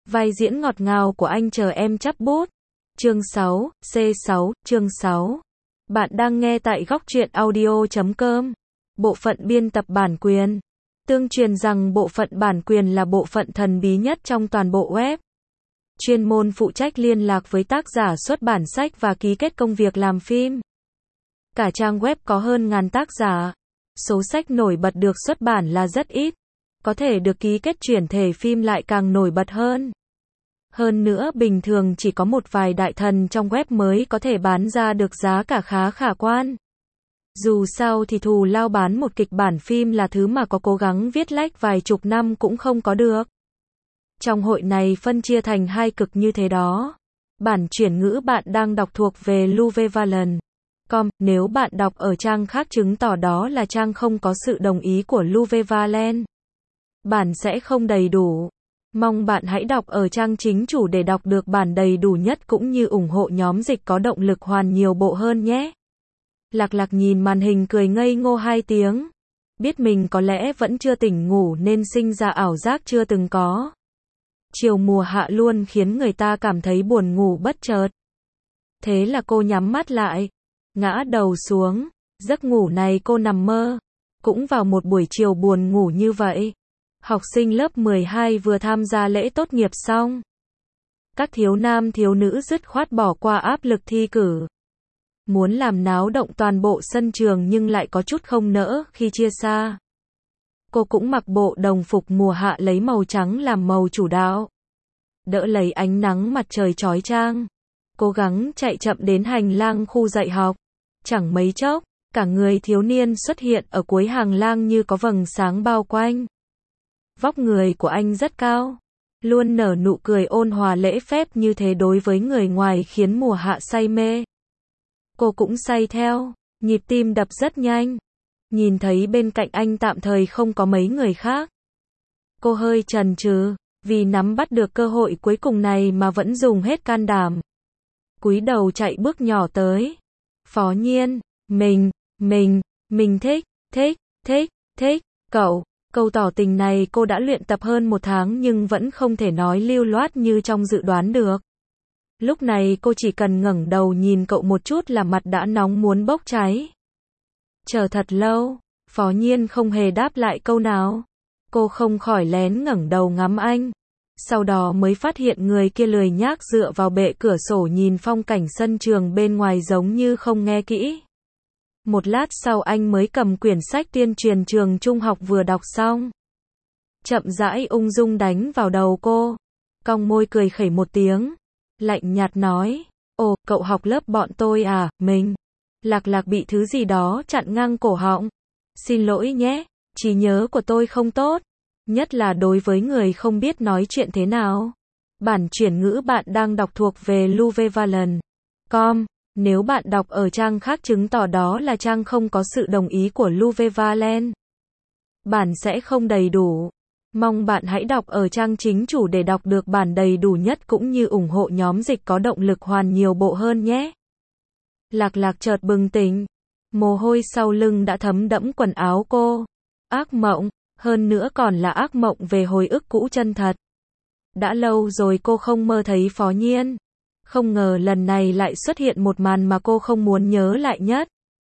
Vai diễn ngọt ngào của anh chờ em chắp bút. Chương 6, C6, chương 6. Bạn đang nghe tại góc truyện audio.com. Bộ phận biên tập bản quyền. Tương truyền rằng bộ phận bản quyền là bộ phận thần bí nhất trong toàn bộ web. Chuyên môn phụ trách liên lạc với tác giả xuất bản sách và ký kết công việc làm phim. Cả trang web có hơn ngàn tác giả. Số sách nổi bật được xuất bản là rất ít. Có thể được ký kết chuyển thể phim lại càng nổi bật hơn. Hơn nữa bình thường chỉ có một vài đại thần trong web mới có thể bán ra được giá cả khá khả quan. Dù sao thì thù lao bán một kịch bản phim là thứ mà có cố gắng viết lách vài chục năm cũng không có được. Trong hội này phân chia thành hai cực như thế đó. Bản chuyển ngữ bạn đang đọc thuộc về Luvevalen.com, nếu bạn đọc ở trang khác chứng tỏ đó là trang không có sự đồng ý của Luvevalen. Bản sẽ không đầy đủ. Mong bạn hãy đọc ở trang chính chủ để đọc được bản đầy đủ nhất cũng như ủng hộ nhóm dịch có động lực hoàn nhiều bộ hơn nhé. Lạc Lạc nhìn màn hình cười ngây ngô 2 tiếng. Biết mình có lẽ vẫn chưa tỉnh ngủ nên sinh ra ảo giác chưa từng có. Chiều mùa hạ luôn khiến người ta cảm thấy buồn ngủ bất chợt. Thế là cô nhắm mắt lại, ngã đầu xuống. Giấc ngủ này cô nằm mơ. Cũng vào một buổi chiều buồn ngủ như vậy. Học sinh lớp 12 vừa tham gia lễ tốt nghiệp xong. Các thiếu nam thiếu nữ dứt khoát bỏ qua áp lực thi cử. Muốn làm náo động toàn bộ sân trường nhưng lại có chút không nỡ khi chia xa. Cô cũng mặc bộ đồng phục mùa hạ lấy màu trắng làm màu chủ đạo. Đỡ lấy ánh nắng mặt trời chói chang. Cố gắng chạy chậm đến hành lang khu dạy học. Chẳng mấy chốc, cả người thiếu niên xuất hiện ở cuối hành lang như có vầng sáng bao quanh. Vóc người của anh rất cao. Luôn nở nụ cười ôn hòa lễ phép như thế đối với người ngoài khiến mùa hạ say mê. Cô cũng say theo, nhịp tim đập rất nhanh. Nhìn thấy bên cạnh anh tạm thời không có mấy người khác. Cô hơi chần chừ, vì nắm bắt được cơ hội cuối cùng này mà vẫn dùng hết can đảm. Cúi đầu chạy bước nhỏ tới. Phó Nhiên, mình thích, cậu. Câu tỏ tình này cô đã luyện tập hơn 1 tháng nhưng vẫn không thể nói lưu loát như trong dự đoán được. Lúc này cô chỉ cần ngẩng đầu nhìn cậu một chút là mặt đã nóng muốn bốc cháy. Chờ thật lâu, Phó Nhiên không hề đáp lại câu nào. Cô không khỏi lén ngẩng đầu ngắm anh. Sau đó mới phát hiện người kia lười nhác dựa vào bệ cửa sổ nhìn phong cảnh sân trường bên ngoài giống như không nghe kỹ. Một lát sau anh mới cầm quyển sách tuyên truyền trường trung học vừa đọc xong. Chậm rãi ung dung đánh vào đầu cô. Cong môi cười khẩy một tiếng. Lạnh nhạt nói. Ồ, cậu học lớp bọn tôi à, mình. Lạc Lạc bị thứ gì đó chặn ngang cổ họng. Xin lỗi nhé, trí nhớ của tôi không tốt. Nhất là đối với người không biết nói chuyện thế nào. Bản chuyển ngữ bạn đang đọc thuộc về Luvevalen.com. Nếu bạn đọc ở trang khác chứng tỏ đó là trang không có sự đồng ý của Luvevalen. Bản sẽ không đầy đủ. Mong bạn hãy đọc ở trang chính chủ để đọc được bản đầy đủ nhất cũng như ủng hộ nhóm dịch có động lực hoàn nhiều bộ hơn nhé. Lạc Lạc chợt bừng tỉnh. Mồ hôi sau lưng đã thấm đẫm quần áo cô. Ác mộng, hơn nữa còn là ác mộng về hồi ức cũ chân thật. Đã lâu rồi cô không mơ thấy Phó Nhiên. Không ngờ lần này lại xuất hiện một màn mà cô không muốn nhớ lại nhất.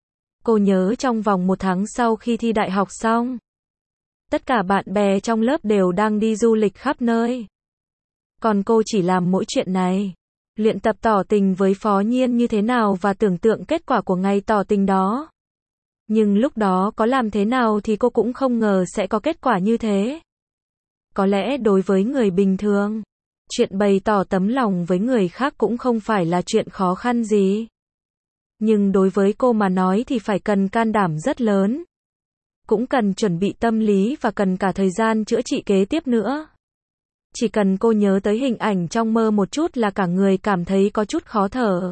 Cô nhớ trong vòng 1 tháng sau khi thi đại học xong. Tất cả bạn bè trong lớp đều đang đi du lịch khắp nơi. Còn cô chỉ làm mỗi chuyện này. Luyện tập tỏ tình với Phó Nhiên như thế nào và tưởng tượng kết quả của ngày tỏ tình đó. Nhưng lúc đó có làm thế nào thì cô cũng không ngờ sẽ có kết quả như thế. Có lẽ đối với người bình thường, chuyện bày tỏ tấm lòng với người khác cũng không phải là chuyện khó khăn gì. Nhưng đối với cô mà nói thì phải cần can đảm rất lớn. Cũng cần chuẩn bị tâm lý và cần cả thời gian chữa trị kế tiếp nữa. Chỉ cần cô nhớ tới hình ảnh trong mơ một chút là cả người cảm thấy có chút khó thở.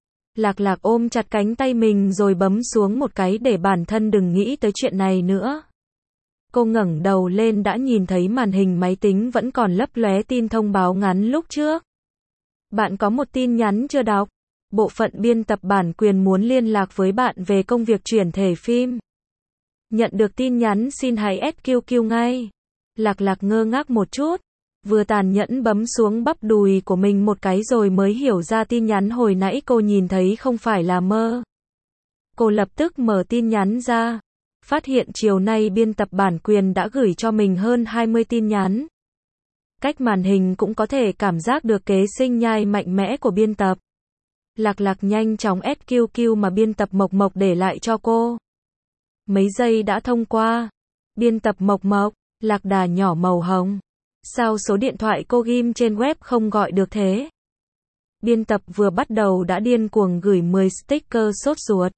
Lạc Lạc ôm chặt cánh tay mình rồi bấm xuống một cái để bản thân đừng nghĩ tới chuyện này nữa. Cô ngẩng đầu lên đã nhìn thấy màn hình máy tính vẫn còn lấp lóe tin thông báo ngắn lúc trước. Bạn có một tin nhắn chưa đọc. Bộ phận biên tập bản quyền muốn liên lạc với bạn về công việc chuyển thể phim. Nhận được tin nhắn xin hãy SQQ ngay. Lạc Lạc ngơ ngác một chút. Vừa tàn nhẫn bấm xuống bắp đùi của mình một cái rồi mới hiểu ra tin nhắn hồi nãy cô nhìn thấy không phải là mơ. Cô lập tức mở tin nhắn ra, phát hiện chiều nay biên tập bản quyền đã gửi cho mình hơn 20 tin nhắn. Cách màn hình cũng có thể cảm giác được kế sinh nhai mạnh mẽ của biên tập. Lạc Lạc nhanh chóng SQQ mà biên tập Mộc Mộc để lại cho cô. Mấy giây đã thông qua. Biên tập Mộc Mộc, lạc đà nhỏ màu hồng. Sao số điện thoại cô ghim trên web không gọi được thế? Biên tập vừa bắt đầu đã điên cuồng gửi 10 sticker sốt ruột.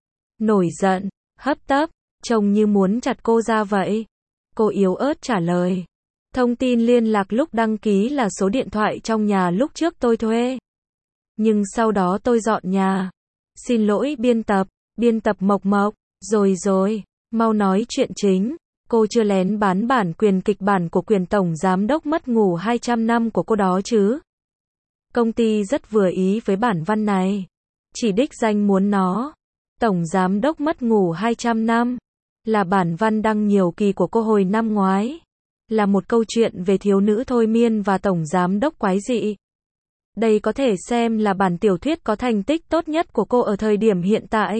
Nổi giận, hấp tấp, trông như muốn chặt cô ra vậy. Cô yếu ớt trả lời. Thông tin liên lạc lúc đăng ký là số điện thoại trong nhà lúc trước tôi thuê. Nhưng sau đó tôi dọn nhà. Xin lỗi biên tập Mộc Mộc, rồi, mau nói chuyện chính. Cô chưa lén bán bản quyền kịch bản của quyền tổng giám đốc mất ngủ 200 năm của cô đó chứ. Công ty rất vừa ý với bản văn này. Chỉ đích danh muốn nó. Tổng giám đốc mất ngủ 200 năm. Là bản văn đăng nhiều kỳ của cô hồi năm ngoái. Là một câu chuyện về thiếu nữ thôi miên và tổng giám đốc quái dị. Đây có thể xem là bản tiểu thuyết có thành tích tốt nhất của cô ở thời điểm hiện tại.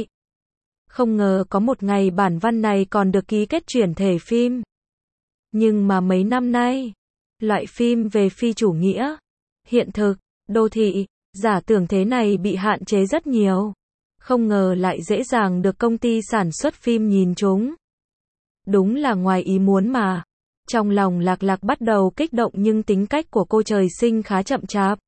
Không ngờ có một ngày bản văn này còn được ký kết chuyển thể phim. Nhưng mà mấy năm nay, loại phim về phi chủ nghĩa, hiện thực, đô thị, giả tưởng thế này bị hạn chế rất nhiều. Không ngờ lại dễ dàng được công ty sản xuất phim nhìn trúng. Đúng là ngoài ý muốn mà. Trong lòng Lạc Lạc bắt đầu kích động nhưng tính cách của cô trời sinh khá chậm chạp.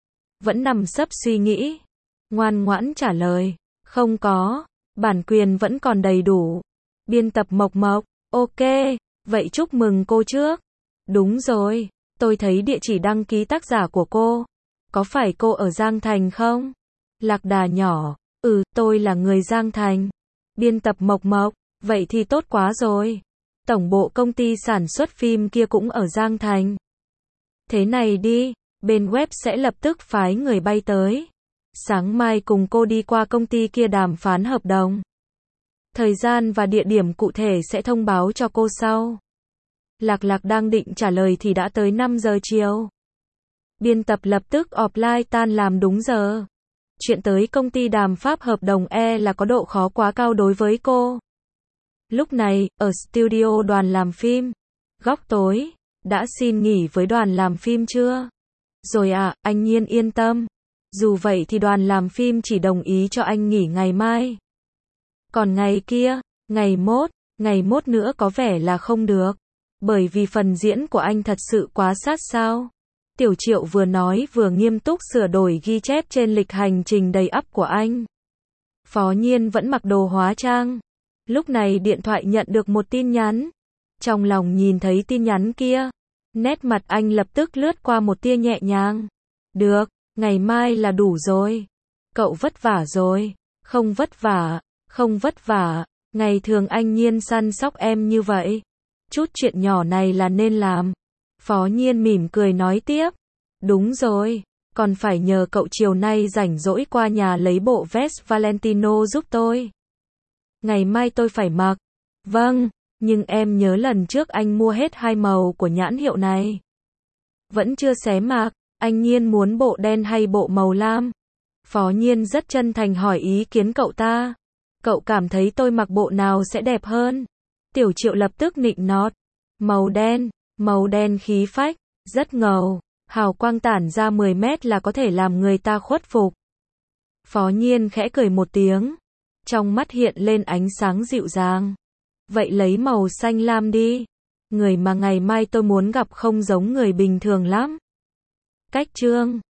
Vẫn nằm sấp suy nghĩ. Ngoan ngoãn trả lời. Không có. Bản quyền vẫn còn đầy đủ. Biên tập Mộc Mộc. Ok. Vậy chúc mừng cô trước. Đúng rồi. Tôi thấy địa chỉ đăng ký tác giả của cô. Có phải cô ở Giang Thành không? Lạc đà nhỏ. Tôi là người Giang Thành. Biên tập Mộc Mộc. Vậy thì tốt quá rồi. Tổng bộ công ty sản xuất phim kia cũng ở Giang Thành. Thế này đi. Bên web sẽ lập tức phái người bay tới. Sáng mai cùng cô đi qua công ty kia đàm phán hợp đồng. Thời gian và địa điểm cụ thể sẽ thông báo cho cô sau. Lạc Lạc đang định trả lời thì đã tới 5 giờ chiều. Biên tập lập tức offline tan làm đúng giờ. Chuyện tới công ty đàm phán hợp đồng là có độ khó quá cao đối với cô. Lúc này, ở studio đoàn làm phim, góc tối, đã xin nghỉ với đoàn làm phim chưa? Rồi anh Nhiên yên tâm. Dù vậy thì đoàn làm phim chỉ đồng ý cho anh nghỉ ngày mai. Còn ngày kia, ngày mốt nữa có vẻ là không được. Bởi vì phần diễn của anh thật sự quá sát sao. Tiểu Triệu vừa nói vừa nghiêm túc sửa đổi ghi chép trên lịch hành trình đầy ắp của anh. Phó Nhiên vẫn mặc đồ hóa trang. Lúc này điện thoại nhận được một tin nhắn. Trong lòng nhìn thấy tin nhắn kia. Nét mặt anh lập tức lướt qua một tia nhẹ nhàng. Được, ngày mai là đủ rồi. Cậu vất vả rồi. Không vất vả. Ngày thường anh Nhiên săn sóc em như vậy. Chút chuyện nhỏ này là nên làm. Phó Nhiên mỉm cười nói tiếp. Đúng rồi, còn phải nhờ cậu chiều nay rảnh rỗi qua nhà lấy bộ vest Valentino giúp tôi. Ngày mai tôi phải mặc. Vâng, nhưng em nhớ lần trước anh mua hết 2 màu của nhãn hiệu này. Vẫn chưa xé mạc, anh Nhiên muốn bộ đen hay bộ màu lam? Phó Nhiên rất chân thành hỏi ý kiến cậu ta. Cậu cảm thấy tôi mặc bộ nào sẽ đẹp hơn? Tiểu Triệu lập tức nịnh nọt. Màu đen khí phách, rất ngầu, hào quang tản ra 10 mét là có thể làm người ta khuất phục. Phó Nhiên khẽ cười một tiếng. Trong mắt hiện lên ánh sáng dịu dàng. Vậy lấy màu xanh lam đi. Người mà ngày mai tôi muốn gặp không giống người bình thường lắm. Cách chương